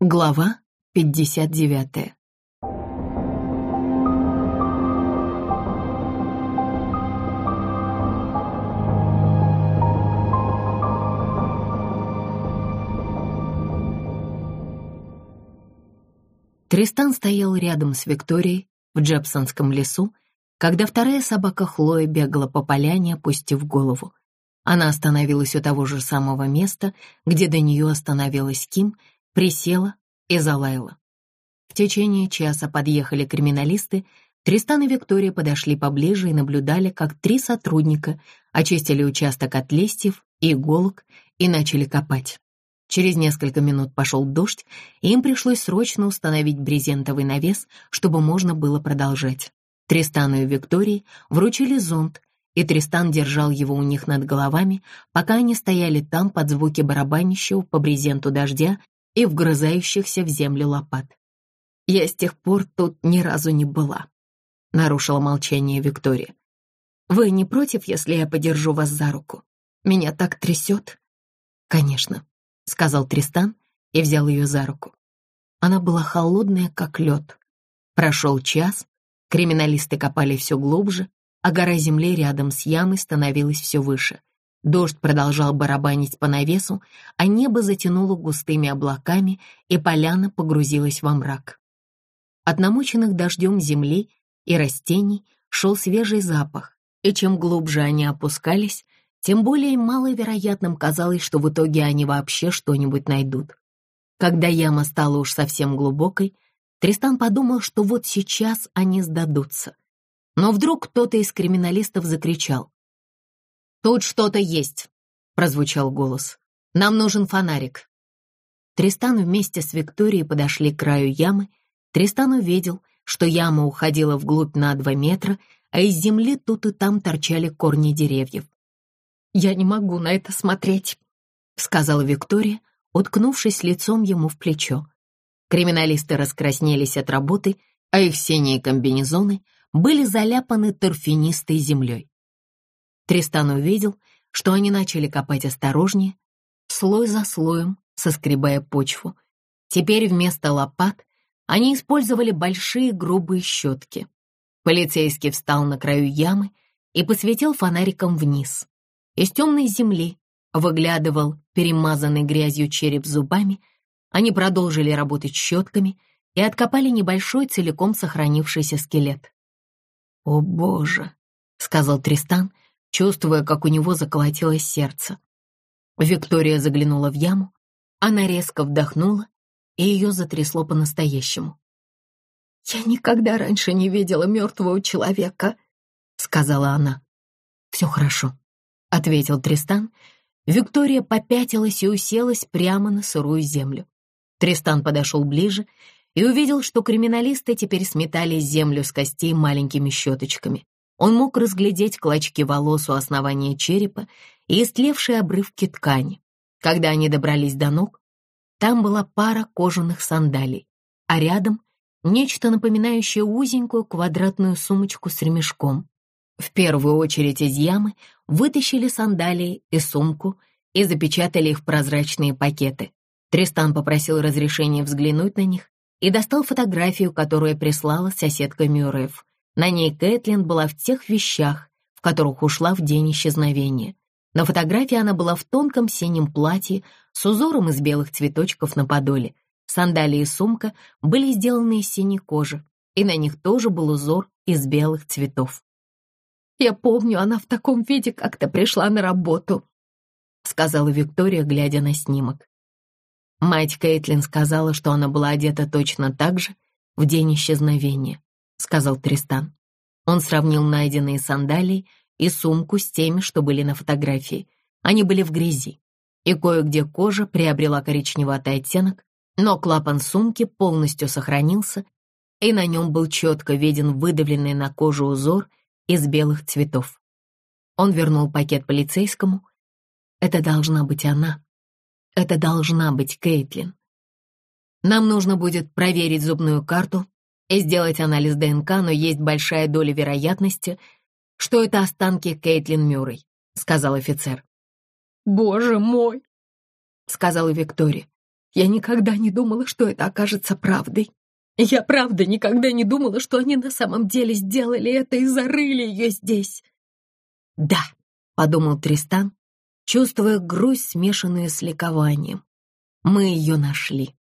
Глава 59. Тристан стоял рядом с Викторией в Джепсонском лесу, когда вторая собака Хлоя бегала по поляне, опустив голову. Она остановилась у того же самого места, где до нее остановилась Ким, присела и залаяла. В течение часа подъехали криминалисты. Тристан и Виктория подошли поближе и наблюдали, как 3 сотрудника очистили участок от листьев и иголок и начали копать. Через несколько минут пошел дождь, и им пришлось срочно установить брезентовый навес, чтобы можно было продолжать. Тристану и Виктории вручили зонт, и Тристан держал его у них над головами, пока они стояли там под звуки барабанящего по брезенту дождя и вгрызающихся в землю лопат. «Я с тех пор тут ни разу не была», — нарушила молчание Виктория. «Вы не против, если я подержу вас за руку? Меня так трясет». «Конечно», — сказал Тристан и взял ее за руку. Она была холодная, как лед. Прошел час, криминалисты копали все глубже, а гора земли рядом с ямой становилась все выше. Дождь продолжал барабанить по навесу, а небо затянуло густыми облаками, и поляна погрузилась во мрак. От намоченных дождем земли и растений шел свежий запах, и чем глубже они опускались, тем более маловероятным казалось, что в итоге они вообще что-нибудь найдут. Когда яма стала уж совсем глубокой, Тристан подумал, что вот сейчас они сдадутся. Но вдруг кто-то из криминалистов закричал. «Тут что-то есть!» — прозвучал голос. «Нам нужен фонарик!» Тристан вместе с Викторией подошли к краю ямы. Тристан увидел, что яма уходила вглубь на 2 метра, а из земли тут и там торчали корни деревьев. «Я не могу на это смотреть», — сказала Виктория, уткнувшись лицом ему в плечо. Криминалисты раскраснелись от работы, а их синие комбинезоны были заляпаны торфянистой землей. Тристан увидел, что они начали копать осторожнее, слой за слоем соскребая почву. Теперь вместо лопат они использовали большие грубые щетки. Полицейский встал на краю ямы и посветил фонариком вниз. Из темной земли выглядывал перемазанный грязью череп зубами. Они продолжили работать щетками и откопали небольшой целиком сохранившийся скелет. «О, Боже!» — сказал Тристан, чувствуя, как у него заколотилось сердце. Виктория заглянула в яму, она резко вдохнула, и ее затрясло по-настоящему. «Я никогда раньше не видела мертвого человека», — сказала она. «Все хорошо», — ответил Тристан. Виктория попятилась и уселась прямо на сырую землю. Тристан подошел ближе и увидел, что криминалисты теперь сметали землю с костей маленькими щеточками. Он мог разглядеть клочки волос у основания черепа и истлевшие обрывки ткани. Когда они добрались до ног, там была пара кожаных сандалий, а рядом нечто напоминающее узенькую квадратную сумочку с ремешком. В первую очередь из ямы вытащили сандалии и сумку и запечатали их в прозрачные пакеты. Тристан попросил разрешения взглянуть на них и достал фотографию, которую прислала соседка Мюрреев. На ней Кэтлин была в тех вещах, в которых ушла в день исчезновения. На фотографии она была в тонком синем платье с узором из белых цветочков на подоле. Сандалии и сумка были сделаны из синей кожи, и на них тоже был узор из белых цветов. «Я помню, она в таком виде как-то пришла на работу», — сказала Виктория, глядя на снимок. Мать Кэтлин сказала, что она была одета точно так же в день исчезновения, — сказал Тристан. Он сравнил найденные сандалии и сумку с теми, что были на фотографии. Они были в грязи, и кое-где кожа приобрела коричневатый оттенок, но клапан сумки полностью сохранился, и на нем был четко виден выдавленный на кожу узор из белых цветов. Он вернул пакет полицейскому. «Это должна быть она. Это должна быть Кэтлин. Нам нужно будет проверить зубную карту и сделать анализ ДНК, но есть большая доля вероятности, что это останки Кэтлин Мюррей», — сказал офицер. «Боже мой!» — сказала Виктория. Я никогда не думала, что это окажется правдой. Я правда никогда не думала, что они на самом деле сделали это и зарыли ее здесь. «Да», — подумал Тристан, чувствуя грусть, смешанную с ликованием. «Мы ее нашли.